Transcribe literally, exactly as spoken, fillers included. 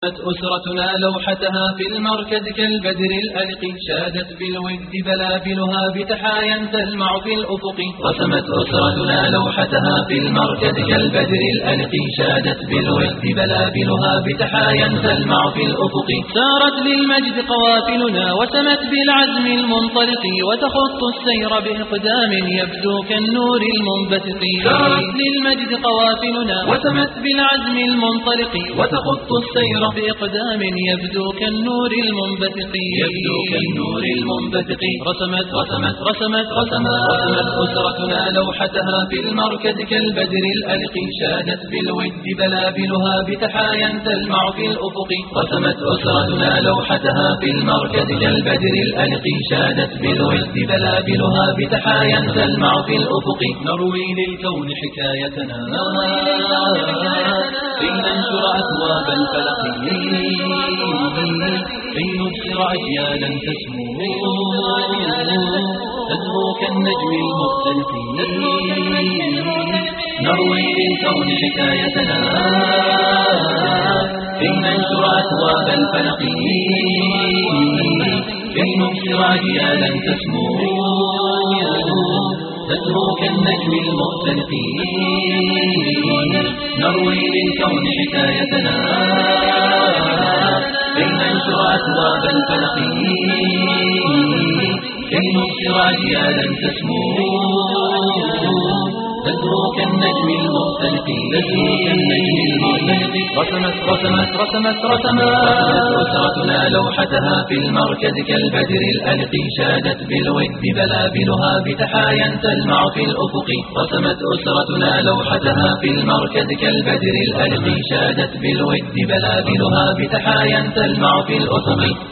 أسرتنا لوحتها في المركز كالبدر الألق، شادت بالود بلابلها بتحايا تلمع في الأفق. رسمت أسرتنا لوحتها في المركز كالبدر الألق، شادت بالود بلابلها بتحايا تلمع في الأفق. سارت للمجد قوافلنا وسمت بالعزم المنطلق، وتخط السير بإقدام يبدو كالنور المنبثق. سارت للمجد قوافلنا وسمت بالعزم المنطلق، وتخط السير بإقدام يبدو كالنور المنبثق. يبدو كالنور المنبثق. رسمت رسمت رسمت رسمت رسمت أسرتنا لوحتها في المركز كالبدر الألق، شادت بالود بلابلها بتحايا تلمع في الأفق. رسمت أسرتنا لوحتها في المركز كالبدر الألق، شادت بالود بلابلها بتحايا تلمع في الأفق. نروي للكون حكايتنا لننشر أثواب الفلق، كي نبصر أجيالا تسمو تزهو كالنجم المختلف. نروي للكون حكايتنا كي ننشر أثواب الفلق، كي نبصر أجيالا تسمو تزهو كالنجم المختلف. نروي للكون حكايتنا كي ننشر أثواب الفلق، كي نبصر أجيالا تسمو تزهو كالنجم المختلف. رسمت رسمت رسمت رسمت أسرتنا لوحتها في المركز كالبدر الألق، شادت بالود بلابلها بتحايا تلمع في الأفق. رسمت أسرتنا لوحتها في المركز كالبدر الألق، شادت بالود بلابلها بتحايا تلمع في الأفق.